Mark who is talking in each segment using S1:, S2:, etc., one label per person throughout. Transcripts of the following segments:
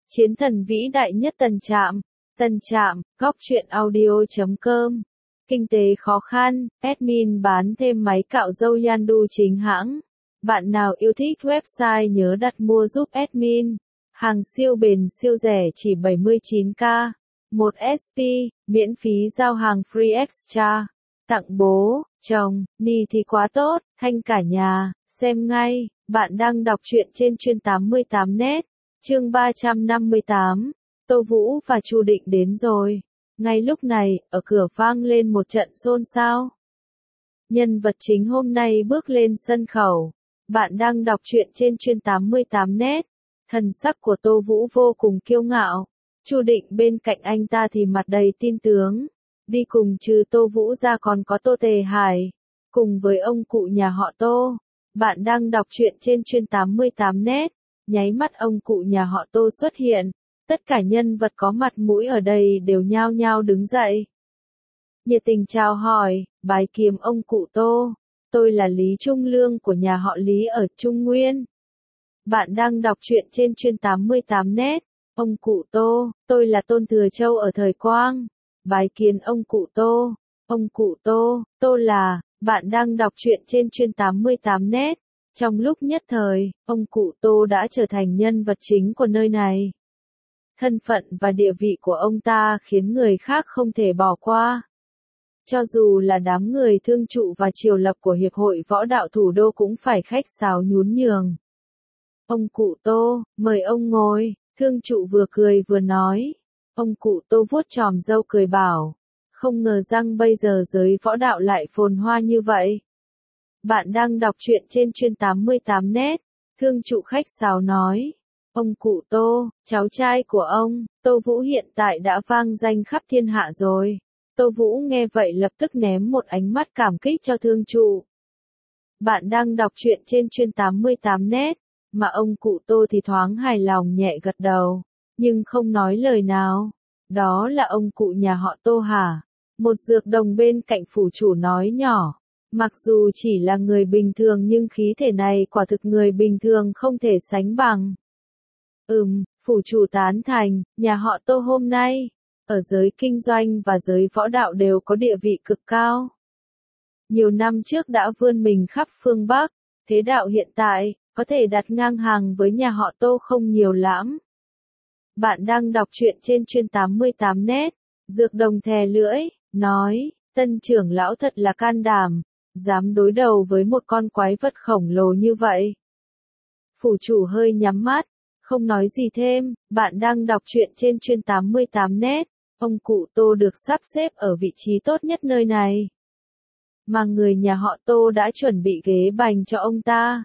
S1: Chiến thần vĩ đại nhất Tân Trạm, góc truyện audio.com. Kinh tế khó khăn, admin bán thêm máy cạo râu Yandu chính hãng. Bạn nào yêu thích website nhớ đặt mua giúp admin. Hàng siêu bền siêu rẻ chỉ 79k. 1 SP, miễn phí giao hàng free extra. Tặng bố, chồng, ni thì quá tốt, thanh cả nhà, xem ngay. Bạn đang đọc truyện trên chuyên 88net. Chương 358, Tô Vũ và Chu Định đến rồi. Ngay lúc này, ở cửa vang lên một trận xôn xao. Nhân vật chính hôm nay bước lên sân khấu. Bạn đang đọc truyện trên chuyên 88net. Thần sắc của Tô Vũ vô cùng kiêu ngạo. Chu Định bên cạnh anh ta thì mặt đầy tin tướng. Đi cùng trừ Tô Vũ ra còn có Tô Tề Hải. Cùng với ông cụ nhà họ Tô. Bạn đang đọc truyện trên chuyên 88net. Nháy mắt ông cụ nhà họ Tô xuất hiện, tất cả nhân vật có mặt mũi ở đây đều nhao nhao đứng dậy. Nhiệt tình chào hỏi, bái kiến ông cụ Tô, tôi là Lý Trung Lương của nhà họ Lý ở Trung Nguyên. Bạn đang đọc truyện trên chuyên 88net, ông cụ Tô, tôi là Tôn Thừa Châu ở Thời Quang. Bái kiến ông cụ Tô, Tô là, bạn đang đọc truyện trên chuyên 88net. Trong lúc nhất thời, ông cụ Tô đã trở thành nhân vật chính của nơi này. Thân phận và địa vị của ông ta khiến người khác không thể bỏ qua. Cho dù là đám người thương trụ và triều lập của Hiệp hội Võ đạo Thủ đô cũng phải khách sáo nhún nhường. Ông cụ Tô, mời ông ngồi, thương trụ vừa cười vừa nói. Ông cụ Tô vuốt chòm râu cười bảo, không ngờ rằng bây giờ giới võ đạo lại phồn hoa như vậy. Bạn đang đọc truyện trên chuyên 88net. Thương trụ khách sáo nói. Ông cụ Tô, cháu trai của ông, Tô Vũ hiện tại đã vang danh khắp thiên hạ rồi. Tô Vũ nghe vậy lập tức ném một ánh mắt cảm kích cho thương trụ. Bạn đang đọc truyện trên chuyên 88net. Mà ông cụ Tô thì thoáng hài lòng nhẹ gật đầu. Nhưng không nói lời nào. Đó là ông cụ nhà họ Tô hả? Một dược đồng bên cạnh phủ chủ nói nhỏ. Mặc dù chỉ là người bình thường nhưng khí thể này quả thực người bình thường không thể sánh bằng. Phủ chủ tán thành, nhà họ Tô hôm nay, ở giới kinh doanh và giới võ đạo đều có địa vị cực cao. Nhiều năm trước đã vươn mình khắp phương Bắc, thế đạo hiện tại, có thể đặt ngang hàng với nhà họ Tô không nhiều lắm. Bạn đang đọc truyện trên chuyên 88net, dược đồng thè lưỡi, nói, tân trưởng lão thật là can đảm. Dám đối đầu với một con quái vật khổng lồ như vậy. Phủ chủ hơi nhắm mắt, không nói gì thêm. Bạn đang đọc truyện trên chuyên 88net. Ông cụ Tô được sắp xếp ở vị trí tốt nhất nơi này. Mà người nhà họ Tô đã chuẩn bị ghế bành cho ông ta.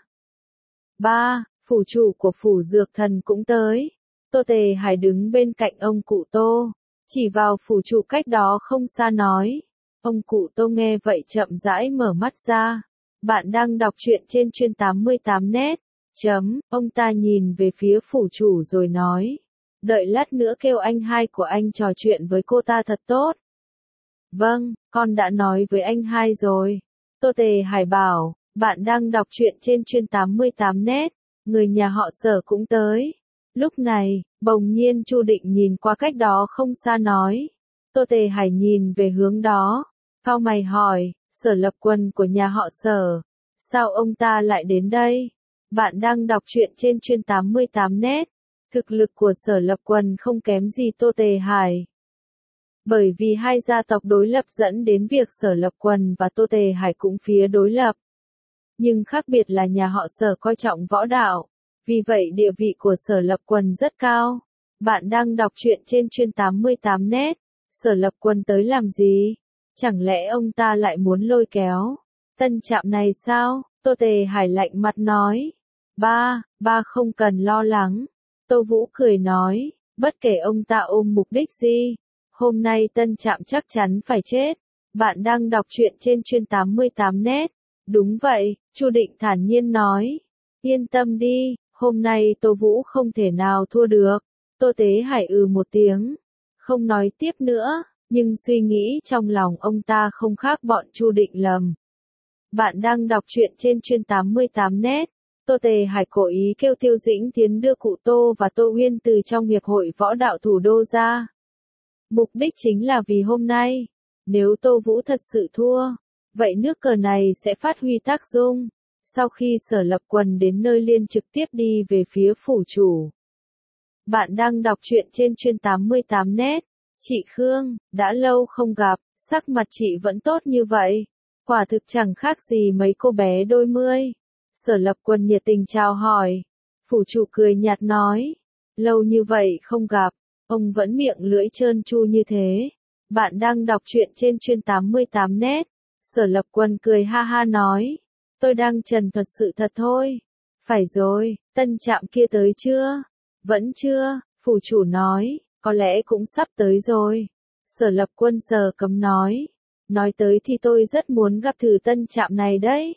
S1: Phủ chủ của phủ dược thần cũng tới. Tô Tề Hải đứng bên cạnh ông cụ Tô, chỉ vào phủ chủ cách đó không xa nói. Ông cụ Tô nghe vậy chậm rãi mở mắt ra. Bạn đang đọc truyện trên chuyên 88net. Ông ta nhìn về phía phủ chủ rồi nói. Đợi lát nữa kêu anh hai của anh trò chuyện với cô ta thật tốt. Vâng, con đã nói với anh hai rồi. Tô Tề Hải bảo, bạn đang đọc truyện trên chuyên 88net. Người nhà họ Sở cũng tới. Lúc này, bỗng nhiên Chu Định nhìn qua cách đó không xa nói. Tô Tề Hải nhìn về hướng đó. Cau mày hỏi, Sở Lập Quân của nhà họ Sở, sao ông ta lại đến đây? Bạn đang đọc truyện trên chuyên 88net. Thực lực của Sở Lập Quân không kém gì Tô Tề Hải. Bởi vì hai gia tộc đối lập dẫn đến việc Sở Lập Quân và Tô Tề Hải cũng phía đối lập. Nhưng khác biệt là nhà họ Sở coi trọng võ đạo. Vì vậy địa vị của Sở Lập Quân rất cao. Bạn đang đọc truyện trên chuyên 88net. Sở Lập Quân tới làm gì? Chẳng lẽ ông ta lại muốn lôi kéo Tân Trạm này sao? Tô Tề Hải lạnh mặt nói. Ba không cần lo lắng. Tô Vũ cười nói, bất kể ông ta ôm mục đích gì, hôm nay Tân Trạm chắc chắn phải chết. Bạn đang đọc truyện trên chuyên 88net. Đúng vậy, Chu Định thản nhiên nói. Yên tâm đi, hôm nay Tô Vũ không thể nào thua được. Tô Tề Hải một tiếng, không nói tiếp nữa. Nhưng suy nghĩ trong lòng ông ta không khác bọn Chu Định lầm. Bạn đang đọc truyện trên chuyên 88net. Tô Tề Hải cố ý kêu Tiêu Dĩnh Tiến đưa cụ Tô và Tô Uyên từ trong Hiệp hội Võ đạo Thủ đô ra. Mục đích chính là vì hôm nay, nếu Tô Vũ thật sự thua, vậy nước cờ này sẽ phát huy tác dụng. Sau khi Sở Lập Quần đến nơi liền trực tiếp đi về phía phủ chủ. Bạn đang đọc truyện trên chuyên 88 net. Chị Khương, đã lâu không gặp, sắc mặt chị vẫn tốt như vậy. Quả thực chẳng khác gì mấy cô bé đôi mươi. Sở Lập Quần nhiệt tình chào hỏi. Phủ chủ cười nhạt nói. Lâu như vậy không gặp, ông vẫn miệng lưỡi trơn tru như thế. Bạn đang đọc truyện trên chuyên 88 net. Sở Lập Quần cười ha ha nói. Tôi đang trần thuật sự thật thôi. Phải rồi, tân trạm kia tới chưa? Vẫn chưa, phủ chủ nói, có lẽ cũng sắp tới rồi. Sở Lập Quân sờ cấm nói. Nói tới thì tôi rất muốn gặp thử tân trạm này đấy.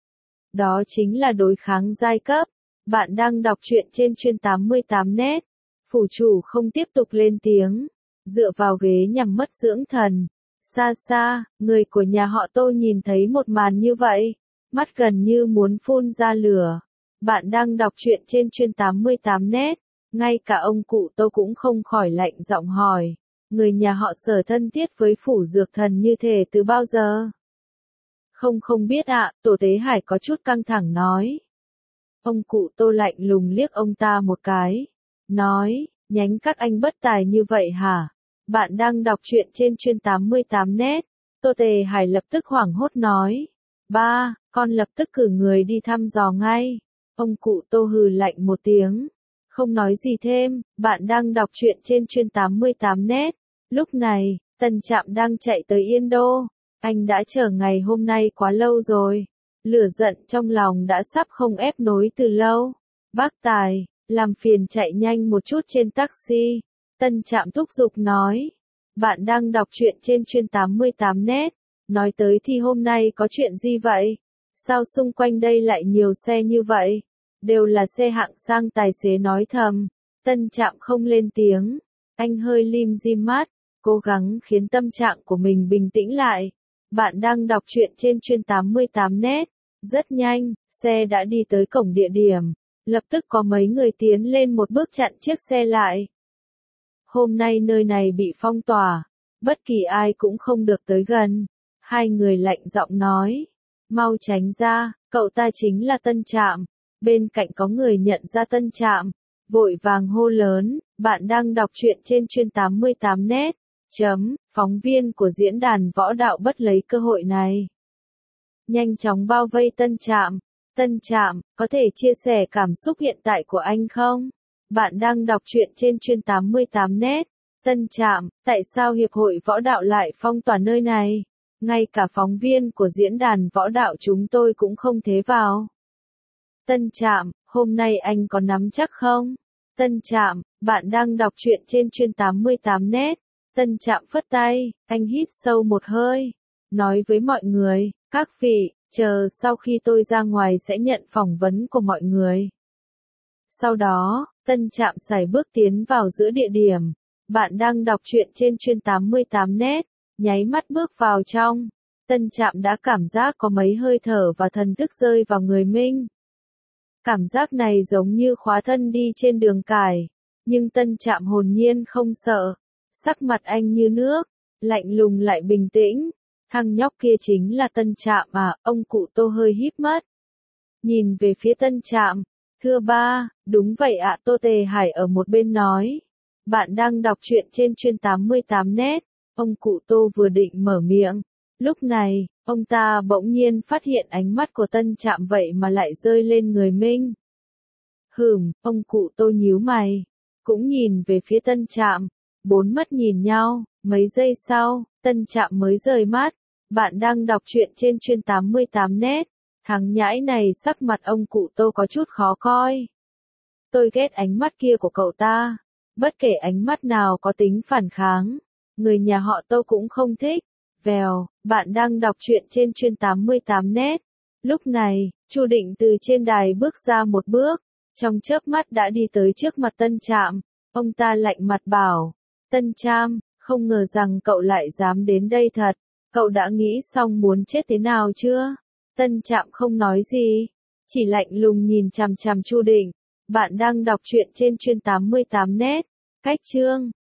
S1: Đó chính là đối kháng giai cấp. Bạn đang đọc truyện trên chuyên 88 net. Phủ chủ không tiếp tục lên tiếng. Dựa vào ghế nhằm mất dưỡng thần. Xa xa, người của nhà họ Tô nhìn thấy một màn như vậy. Mắt gần như muốn phun ra lửa. Bạn đang đọc truyện trên chuyên 88 net. Ngay cả ông cụ Tô cũng không khỏi lạnh giọng hỏi. Người nhà họ Sở thân thiết với phủ dược thần như thế từ bao giờ? Không biết ạ, Tổ Tế Hải có chút căng thẳng nói. Ông cụ Tô lạnh lùng liếc ông ta một cái. Nói, nhánh các anh bất tài như vậy hả? Bạn đang đọc truyện trên chuyên 88 net. Tô Tề Hải lập tức hoảng hốt nói. Ba, con lập tức cử người đi thăm dò ngay. Ông cụ Tô hừ lạnh một tiếng. Không nói gì thêm, bạn đang đọc truyện trên chuyên 88 net. Lúc này, Tân Trạm đang chạy tới Yên Đô. Anh đã chờ ngày hôm nay quá lâu rồi. Lửa giận trong lòng đã sắp không ép nối từ lâu. Bác Tài, làm phiền chạy nhanh một chút trên taxi. Tân Trạm thúc giục nói. Bạn đang đọc truyện trên chuyên 88 net. Nói tới thì hôm nay có chuyện gì vậy? Sao xung quanh đây lại nhiều xe như vậy? Đều là xe hạng sang, tài xế nói thầm. Tân Trạm không lên tiếng. Anh hơi lim dim mắt, cố gắng khiến tâm trạng của mình bình tĩnh lại. Bạn đang đọc truyện trên chuyên 88 net. Rất nhanh, xe đã đi tới cổng địa điểm. Lập tức có mấy người tiến lên một bước chặn chiếc xe lại. Hôm nay nơi này bị phong tỏa. Bất kỳ ai cũng không được tới gần. Hai người lạnh giọng nói. Mau tránh ra, cậu ta chính là Tân Trạm. Bên cạnh có người nhận ra Tân Trạm. Vội vàng hô lớn, bạn đang đọc truyện trên chuyên 88 net. Phóng viên của diễn đàn võ đạo bất lấy cơ hội này. Nhanh chóng bao vây Tân Trạm. Tân Trạm, có thể chia sẻ cảm xúc hiện tại của anh không? Bạn đang đọc truyện trên chuyên 88 net. Tân Trạm, tại sao Hiệp hội Võ đạo lại phong tỏa nơi này? Ngay cả phóng viên của diễn đàn võ đạo chúng tôi cũng không thế vào. Tân Trạm, hôm nay anh có nắm chắc không? Tân Trạm, bạn đang đọc truyện trên chuyên 88 net. Tân Trạm phất tay, anh hít sâu một hơi. Nói với mọi người, các vị, chờ sau khi tôi ra ngoài sẽ nhận phỏng vấn của mọi người. Sau đó, Tân Trạm sải bước tiến vào giữa địa điểm. Bạn đang đọc truyện trên chuyên 88 net. Nháy mắt bước vào trong. Tân Trạm đã cảm giác có mấy hơi thở và thần thức rơi vào người mình. Cảm giác này giống như khóa thân đi trên đường cải. Nhưng Tân Trạm hồn nhiên không sợ. Sắc mặt anh như nước, lạnh lùng lại bình tĩnh. Thằng nhóc kia chính là Tân Trạm à? Ông cụ Tô hơi híp mắt. Nhìn về phía Tân Trạm. Thưa ba, đúng vậy ạ. Tô Tề Hải ở một bên nói. Bạn đang đọc truyện trên chuyên 88 net. Ông cụ Tô vừa định mở miệng. Lúc này, ông ta bỗng nhiên phát hiện ánh mắt của Tân Trạm vậy mà lại rơi lên người mình. Ông cụ Tô nhíu mày. Cũng nhìn về phía Tân Trạm. Bốn mắt nhìn nhau, mấy giây sau, Tân Trạm mới rời mắt. Bạn đang đọc truyện trên chuyên 88 net. Thằng nhãi này sắc mặt ông cụ Tô có chút khó coi. Tôi ghét ánh mắt kia của cậu ta. Bất kể ánh mắt nào có tính phản kháng. Người nhà họ Tô cũng không thích. Vèo, bạn đang đọc truyện trên chuyên 88 net. Lúc này, Chu Định từ trên đài bước ra một bước. Trong chớp mắt đã đi tới trước mặt Tân Trạm. Ông ta lạnh mặt bảo. Tân Trạm, không ngờ rằng cậu lại dám đến đây thật. Cậu đã nghĩ xong muốn chết thế nào chưa? Tân Trạm không nói gì. Chỉ lạnh lùng nhìn chằm chằm Chu Định. Bạn đang đọc truyện trên chuyên 88net. Cách chương